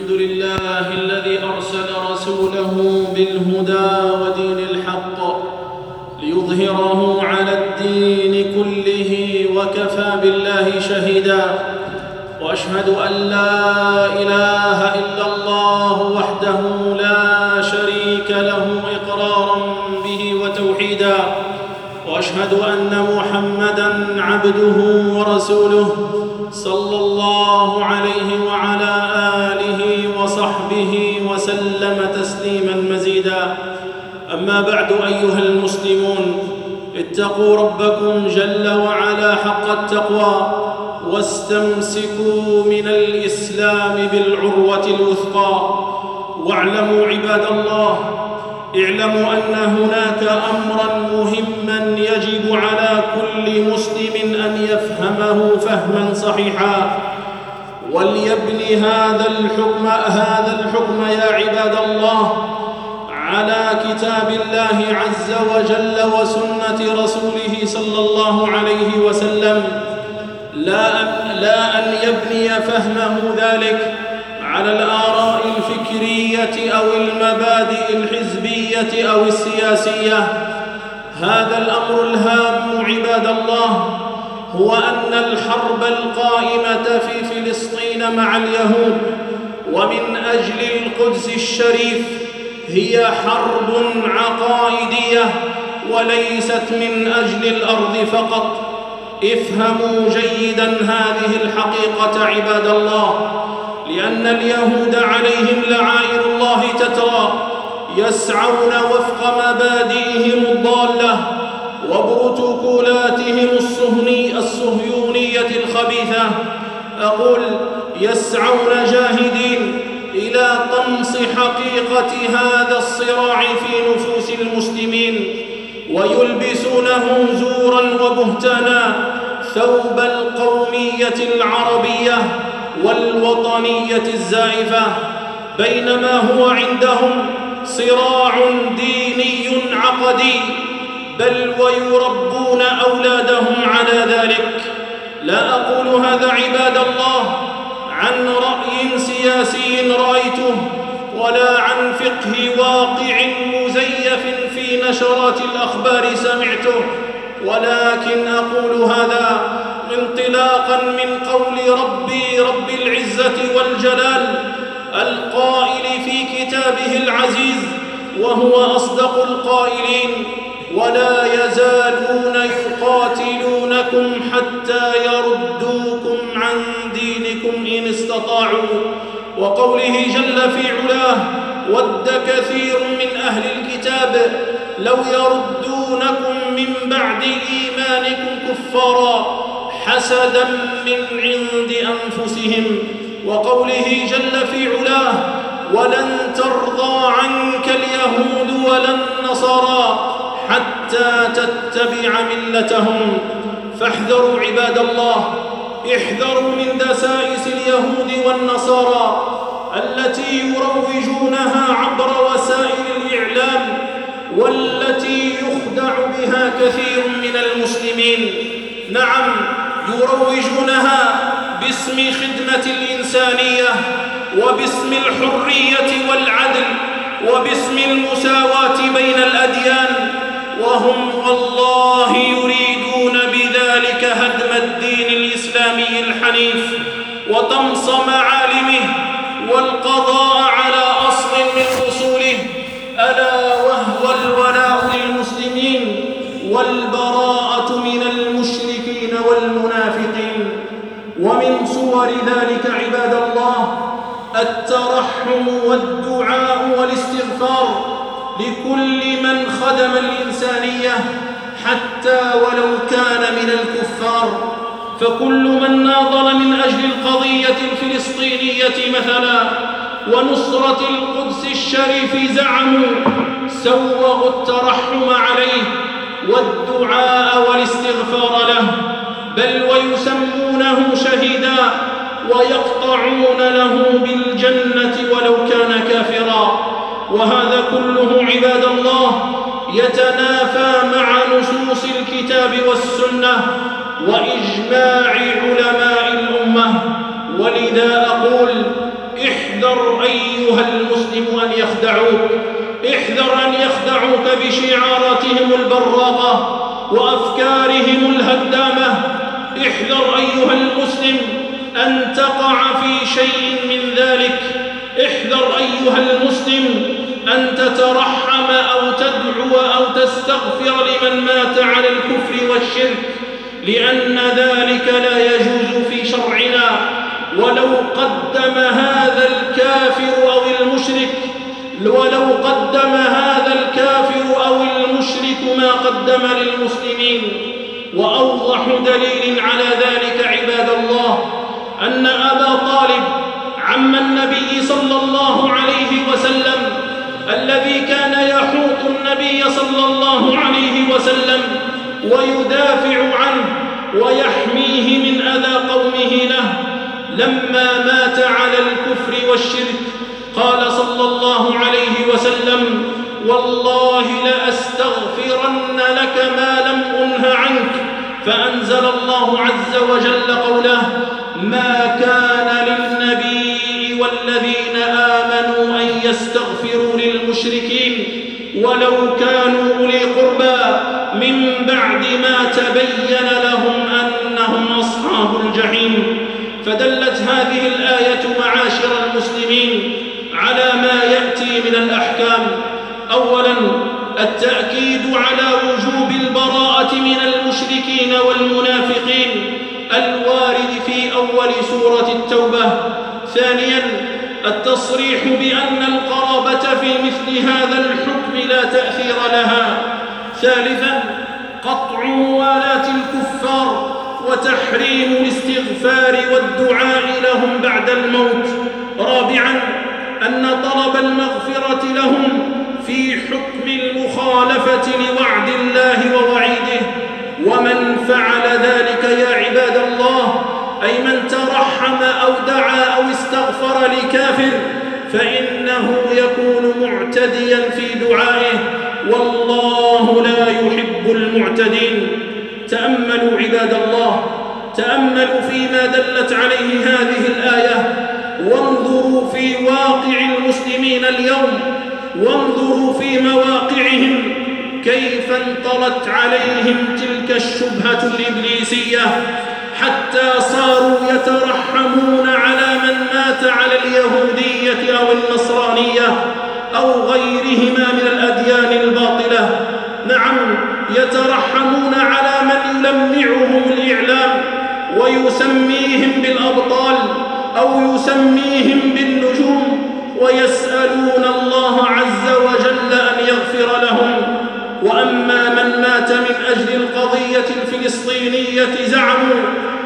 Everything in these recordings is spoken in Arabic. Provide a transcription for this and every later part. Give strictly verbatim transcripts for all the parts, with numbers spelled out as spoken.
الحمد لله الذي أرسل رسوله بالهدى ودين الحق ليظهره على الدين كله وكفى بالله شهيدا. وأشهد أن لا إله إلا الله وحده لا شريك له إقرارا به وتوحيدا. وأشهد أن محمدًا عبده ورسوله صلى الله عليه وعلى آله وصحبه وسلم تسليماً مزيداً. أما بعد أيها المسلمون، اتقوا ربكم جل وعلا حق التقوى، واستمسكوا من الإسلام بالعروة الوثقى. واعلموا عباد الله، اعلموا أن هناك أمراً مهماً يجب على كل مسلم أن يفهمه فهماً صحيحاً، وليبني هذا الحكم هذا الحكم يا عباد الله على كتاب الله عز وجل وسنة رسوله صلى الله عليه وسلم، لا أن, لا أن يبني فهمه ذلك على الآراء الفكرية أو المبادئ الحزبية أو السياسية. هذا الأمر الهام عباد الله هو أن الحرب القائمة في فلسطين مع اليهود ومن أجل القدس الشريف هي حرب عقائدية وليست من أجل الأرض فقط. افهموا جيداً هذه الحقيقة عباد الله، لأن اليهود عليهم لعائن الله تترى يسعون وفق مبادئهم الضالة وبروتوكولاتهم الصهيونية الخبيثة. أقول يسعون جاهدين إلى طمس حقيقة هذا الصراع في نفوس المسلمين، ويلبسونه زوراً وبهتانا ثوب القومية العربية والوطنية الزائفة، بينما هو عندهم صراع ديني عقدي، بل ويربون أولادهم على ذلك. لا أقول هذا عباد الله عن رأي سياسي رأيته، ولا عن فقه واقع مزيف في نشرات الأخبار سمعته، ولكن أقول هذا انطلاقاً من قول ربي رب العزة والجلال القائل في كتابه العزيز وهو أصدق القائلين: ولا يزالون يقاتلونكم حتى يردوكم عن دينكم إن استطاعوا. وقوله جل في علاه: ود كثير من أهل الكتاب لو يردونكم من بعد إيمانكم كفارا حسداً من عند أنفسهم. وقوله جل في علاه: ولن ترضى عنك اليهود ولا النصارى حتى تتبع ملتهم. فاحذروا عباد الله، احذروا من دسائس اليهود والنصارى التي يروجونها عبر وسائل الإعلام، والتي يخدع بها كثير من المسلمين. نعم، يروجونها باسم خدمة الإنسانية، وباسم الحرية والعدل، وباسم المساواة بين الأديان، وهم والله يريدون بذلك هدم الدين الإسلامي الحنيف وطمس معالمه والقضاء على أصل من أصوله، ألا وهو الولاء للمسلمين والبراءة من المشركين والمنافقين. ومن صور ذلك عباد الله الترحم والدعاء والاستغفار لكل من خدم الإنسانية حتى ولو كان من الكفار. فكل من ناضل من أجل القضية الفلسطينية مثلا ونصرة القدس الشريف زعموا سوغوا الترحم عليه والدعاء والاستغفار له، بل ويسمونه شهيدا ويقطعون له بالجنة ولو كان كافرا. وهذا كله عباد الله يتنافى مع نصوص الكتاب والسنة وإجماع علماء الأمة. ولذا أقول احذر أيها المسلم أن يخدعوك، احذر أن يخدعوك بشعاراتهم البراقة وأفكارهم الهدامة. احذر أيها المسلم أن تقع في شيء من ذلك. احذر أيها المسلم أن تترحم أو تدعو أو تستغفر لمن مات على الكفر والشرك، لأن ذلك لا يجوز في شرعنا. ولو قدم هذا الكافر أو المشرك ولو قدم هذا الكافر أو المشرك ما قدم للمسلمين. وأوضح دليل على ذلك عباد الله أن أبا طالب عم النبي صلى الله عليه وسلم الذي كان يحوط النبي صلى الله عليه وسلم ويدافع عنه ويحميه من أذى قومه له، لما مات على الكفر والشرك قال صلى الله عليه وسلم: والله لأستغفرن لك ما لم أنه عنك. فأنزل الله عز وجل قوله: ما كان للنبي والذين آمنوا أن يستغفروا للمشركين ولو كانوا أولي قربى من بعد ما تبين لهم أنهم أصحاب الجحيم. فدلت هذه الآية معاشر المسلمين على ما يأتي من الأحكام. أولاً التأكيد على وجوب البراءة من المشركين والمنافقين الوارد في أول سورة التوبة. ثانياً التصريح بأن القرابة في مثل هذا الحكم لا تأثير لها. ثالثاً قطع موالاة الكفار وتحريم الاستغفار والدعاء لهم بعد الموت. رابعاً أن طلب المغفرة لهم في حكم المخالفة لوعد الله ووعيده. ومن فعل ذلك يا عباد الله، أي من ترحم أو دعا أو استغفر لكافر، فإنه يكون معتديا في دعائه، والله لا يحب المعتدين. تأملوا عباد الله، تأملوا فيما دلت عليه هذه الآية، وانظروا في واقع المسلمين اليوم، وانظروا في مواقعهم كيف انطلت عليهم تلك الشبهة الإبليسية حتى صاروا يترحمون على من مات على اليهودية أو النصرانية أو غيرهما من الأديان الباطلة. نعم، يترحمون على من يلمعهم الإعلام ويسميهم بالأبطال أو يسميهم بالنجوم، ويسألون الله عز وجل أن يغفر لهم. وأما من مات من أجل القضية الفلسطينية زعموا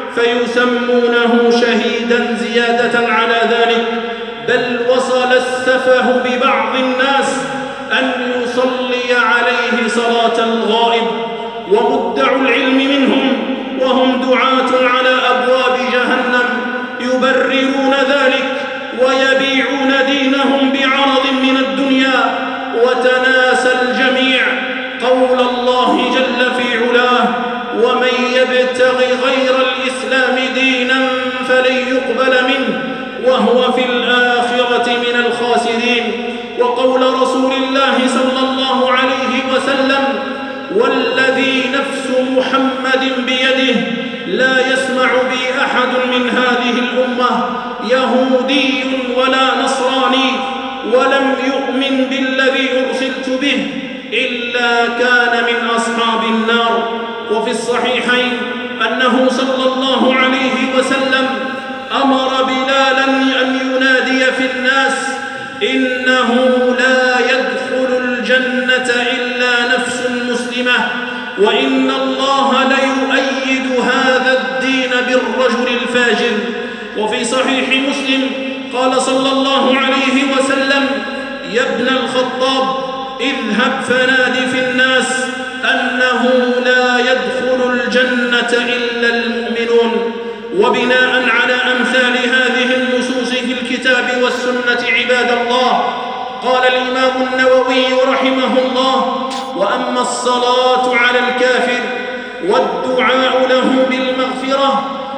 فيسمونه شهيدا زيادة على ذلك، بل وصل السفه ببعض الناس أن يصلي عليه صلاة الغائب. ومدعوا العلم منهم وهم دعاة على أبواب جهنم يبررون ذلك ويبيعون دينهم بعرض من الدنيا، وتناسى الجميع قول الله جل في علاه: ومن يبتغ غير الإسلام دينا فلن يقبل منه وهو في الآخرة من الخاسرين. وقول رسول الله صلى الله عليه وسلم: والذي نفس محمد بيده لا يسمع بي أحد من هذه الأمة يهودي ولا نصراني ولم يؤمن بالذي أرسلت به إلا كان من أصحاب النار. وفي الصحيحين أنه صلى الله عليه وسلم أمر بلالا أن ينادي في الناس: إنه لا يدخل الجنة إلا نفس مسلمة، وإن الله ليؤيد هذا الدين بالرجل الفاجر. وفي صحيح مسلم قال صلى الله عليه وسلم: يا ابن الخطاب، اذهب فنادي في الناس أنه لا يدخل الجنة إلا المؤمنون. وبناء على أمثال هذه النصوص في الكتاب والسنة عباد الله، قال الإمام النووي رحمه الله: وأما الصلاة على الكافر والدعاء له بالمغفرة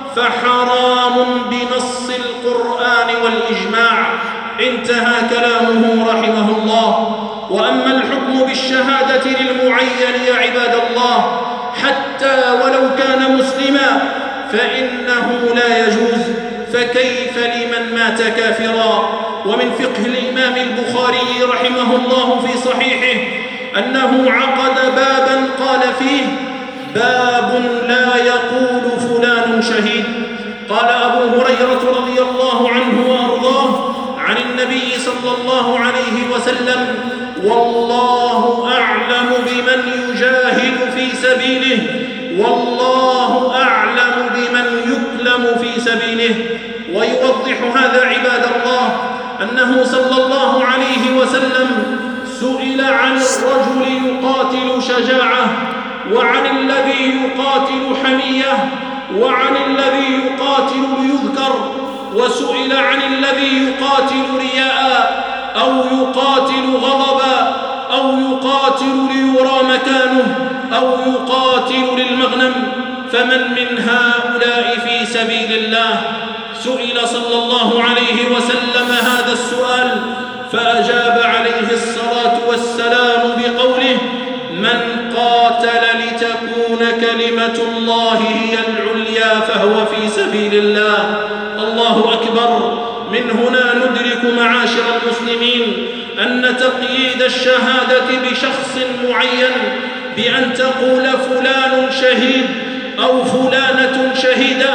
فحرام بنص القرآن والإجماع. انتهى كلامه رحمه الله. وأما الحكم بالشهادة للمعين يا عباد الله حتى ولو كان مسلما فإنه لا يجوز، فكيف لمن مات كافرا؟ ومن فقه الإمام البخاري رحمه الله في صحيحه أنه عقد بابا قال فيه: باب لا يقول فلان شهيد. قال أبو هريرة رضي الله عنه وأرضاه عن النبي صلى الله عليه وسلم: والله أعلم بمن يجاهد في سبيله، والله أعلم بمن يكلم في سبيله. ويوضح هذا عباد الله أنه صلى الله عليه وسلم سئل عن الرجل يقاتل شجاعة، وعن الذي يقاتل حمية، وعن الذي يقاتل ليذكر، وسئل عن الذي يقاتل رياء أو يقاتل غضبا أو يقاتل ليرى مكانه أو يقاتل للمغنم، فمن من هؤلاء في سبيل الله؟ سئل صلى الله عليه وسلم هذا السؤال فأجاب عليه الصلاة والسلام بقوله: من قاتل لتكون كلمة الله هي العليا فهو في سبيل الله. الله أكبر. من هنا ندرك معاشر المسلمين أن تقييد الشهادة بشخص معين بأن تقول فلان شهيد أو فلانة شهيدة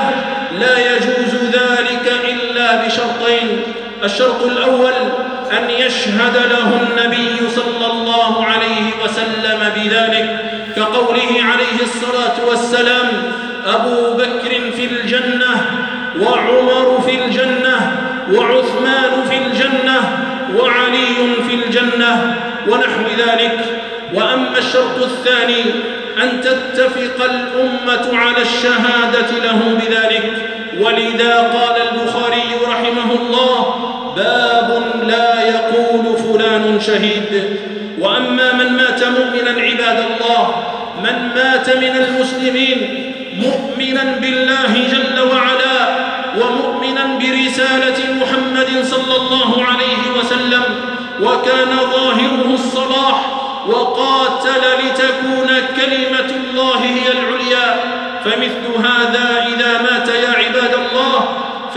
لا يجوز ذلك إلا بشرطين: الشرط الأول أن يشهد له النبي صلى الله عليه وسلم بذلك، كقوله عليه الصلاة والسلام: أبو بكر في الجنة، وعمر في الجنة، وعثمان في الجنة، وعلي في الجنة، ونحو ذلك. وأما الشرط الثاني أن تتفق الأمة على الشهادة له بذلك، ولذا قال البخاري رحمه الله: باب لا يقول فلان شهيد. وأما من مات مؤمنا عباد الله، من مات من المسلمين مؤمنا بالله جل وعلا ومؤمنا برسالة محمد صلى الله عليه وسلم، وكان ظاهره الصلاح وقاتل لتكون كلمة الله هي العليا، فمثل هذا إذا مات يا عباد الله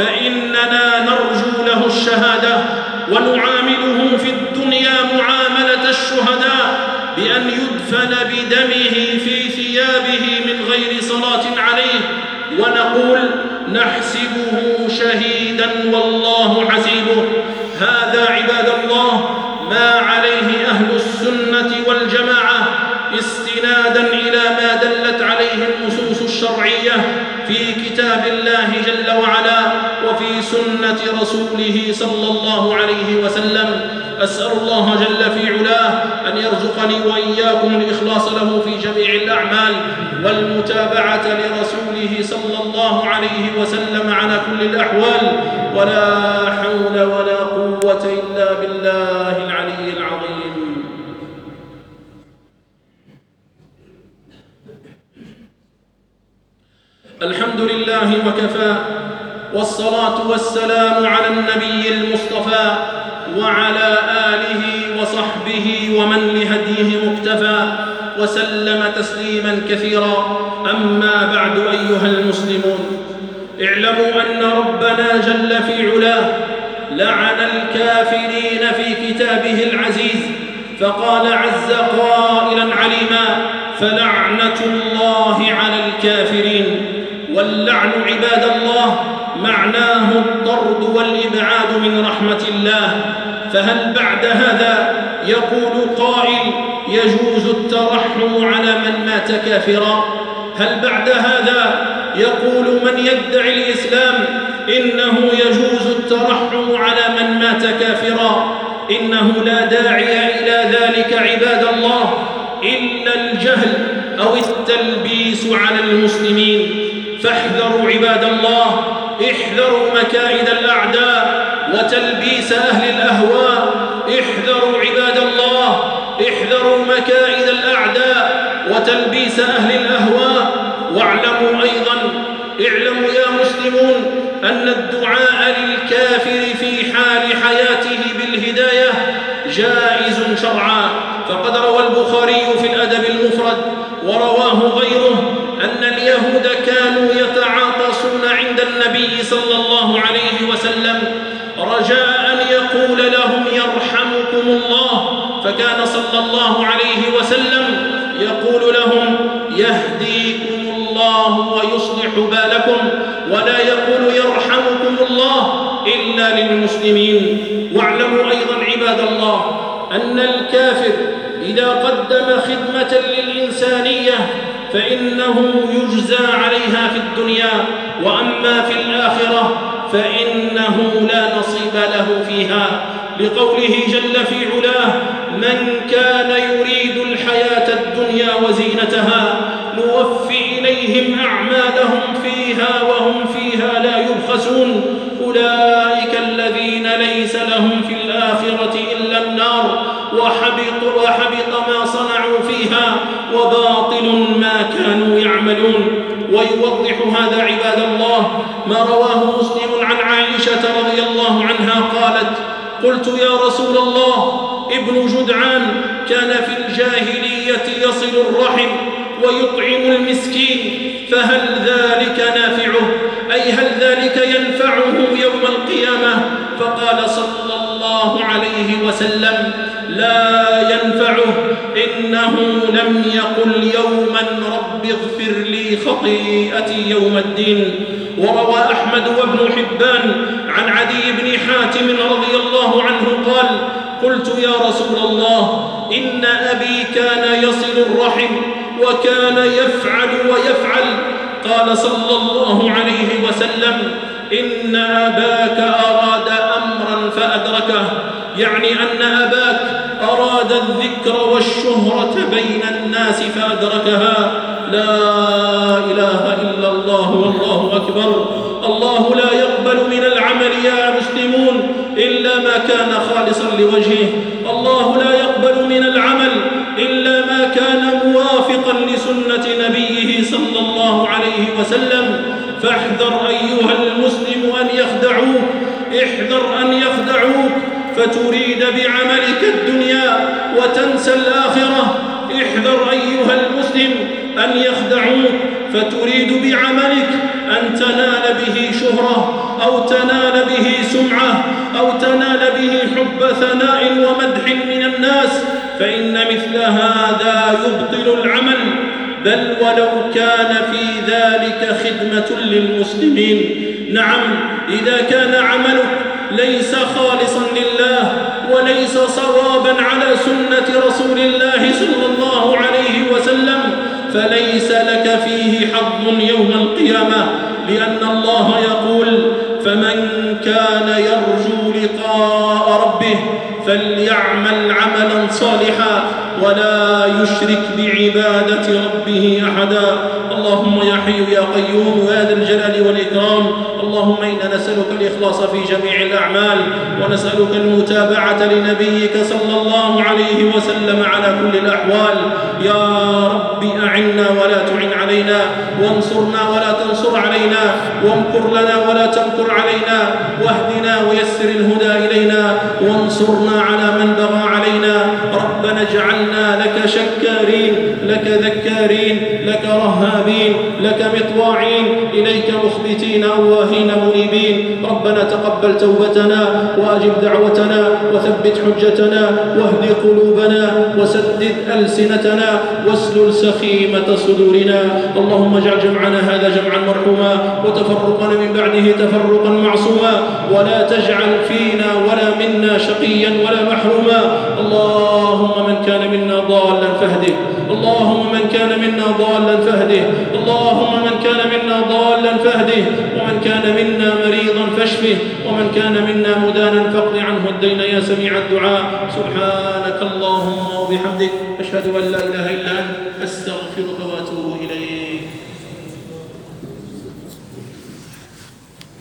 فإننا نرجو له الشهادة ونعامله في الدنيا معاملة الشهداء بأن يدفن بدمه في ثيابه من غير صلاة عليه، ونقول: نحسبه شهيدا والله حسيبه. هذا عباد الله ما عليه أهل السنة والجماعة استنادا إلى ما دلت عليه النصوص الشرعية في كتاب الله جل وعلا وفي سنة رسوله صلى الله عليه وسلم. أسأل الله جل في علاه أن يرزقني وإياكم الإخلاص له في جميع الأعمال والمتابعة لرسوله صلى الله عليه وسلم على كل الأحوال، ولا حول ولا قوة إلا بالله العلي العظيم. الحمد لله وكفى، والصلاة والسلام على النبي المصطفى وعلى آله وصحبه ومن لهديه مقتفى، وسلم تسليما كثيرا. أما بعد أيها المسلمون، اعلموا أن ربنا جل في علاه لعن الكافرين في كتابه العزيز، فقال عز قائلا عليما: فلعنة الله على الكافرين. واللعن عباد الله معناه الطرد والإبعاد من رحمة الله. فهل بعد هذا يقول قائل: يجوز الترحم على من مات كافرا؟ هل بعد هذا يقول من يدعي الإسلام إنه يجوز الترحم على من مات كافرا؟ إنه لا داعي إلى ذلك عباد الله إلا الجهل أو التلبيس على المسلمين. فاحذروا عباد الله، احذروا مكائد الأعداء وتلبيس أهل الأهواء. احذروا عباد الله، احذروا مكائد الأعداء وتلبيس أهل الأهواء. واعلموا أيضا اعلموا يا مسلمون أن الدعاء للكافر في حال حياته بالهداية جائز شرعا، فقد روى البخاري في الأدب المفرد ورواه غيره أن اليهود كانوا يتعاطسون عند النبي صلى الله عليه وسلم رجاء أن يقول لهم يرحمكم الله، فكان صلى الله عليه وسلم يقول لهم يهديكم الله ويصلح بالكم، ولا يقول يرحمكم الله إلا للمسلمين. واعلموا أيضا عباد الله أن الكافر إذا قدم خدمة للإنسانية فإنه يجزى عليها في الدنيا، وأما في الآخرة فإنه لا نصيب له فيها، لقوله جل في علاه من كان يريد الحياة الدنيا وزينتها نوفي إليهم أعمالهم فيها وهم فيها لا يبخسون أولئك الذين ليس لهم في الآخرة إلا النار وحبط, وحبط ما صنعوا فيها وباطل ما كانوا يعملون. ويوضح هذا عباد الله ما رواه مسلم عن عائشة رضي الله عنها قالت قلت يا رسول الله ابن جدعان كان في الجاهلية يصل الرحم ويطعم المسكين فهل ذلك نافعه أي هل ذلك ينفعه يوم القيامة؟ فقال صلى الله عليه وسلم لا ينفعه إنه لم يقل يوما رب اغفر لي خطيئتي يوم الدين. وروى أحمد وابن حبان عن عدي بن حاتم رضي الله عنه قال قلت يا رسول الله إن أبي كان يصل الرحم وكان يفعل ويفعل قال صلى الله عليه وسلم إن أباك أراد أمرا فأدركه، يعني أن أباك أراد الذكر والشهرة بين الناس فأدركها. لا إله إلا الله والله أكبر. الله لا يقبل من العمل يا مسلمون إلا ما كان خالصا لوجهه، الله لا يقبل من العمل إلا ما كان موافقا لسنة نبيه صلى الله عليه وسلم. فاحذر أيها المسلم أن يخدعوك، احذر أن يخدعوك فتريد بعملك الدنيا وتنسى الآخرة. احذر أيها المسلم أن يخدعوك فتريد بعملك أن تنال به شهرة أو تنال به سمعة أو تنال به حب ثناء ومدح من الناس، فإن مثل هذا يبطل العمل، بل ولو كان في ذلك خدمة للمسلمين. نعم إذا كان عملك ليس خالصا لله وليس صوابا على سنة رسول الله صلى الله عليه وسلم فليس لك فيه حظ يوم القيامة، لأن الله يقول فمن كان يرجو لقاء ربه فليعمل عملا صالحا ولا يشرك بعبادة ربه أحدا. اللهم يا حي يا قيوم يا ذا الجلال والإكرام، اللهم إنا نسألك الإخلاص في جميع الأعمال ونسألك المتابعة لنبيك صلى الله عليه وسلم على كل الأحوال. يا رب أعنا ولا تعن علينا، وانصرنا ولا تنصر علينا، وامكر لنا ولا تمكر علينا، واهدنا ويسر الهدى إلينا، وانصرنا على من بغى علينا. ربنا اجعلنا لك شكارين لك ذكارين لك رهابين لك مطواعين إليك مخبتين أواهين منيبين. ربنا تقبل توبتنا وأجب دعوتنا وثبت حجتنا واهد قلوبنا وسدد ألسنتنا واسلل سخيمة صدورنا. اللهم اجعل جمعنا هذا جمعا مرحوما وتفرقنا من بعده تفرقا معصوما، ولا تجعل فينا ولا منا شقيا ولا محروما. اللهم من كان منا ضالا فاهده، اللهم من كان منا ضالا فاهده، اللهم من كان منا ضالا فاهده، ومن كان منا مريضا فاشفه، ومن كان منا مدانا فاقض عنه الدين يا سميع الدعاء. سبحانك اللهم وبحمدك أشهد أن لا إله إلا أنت أستغفرك وأتوب إليك.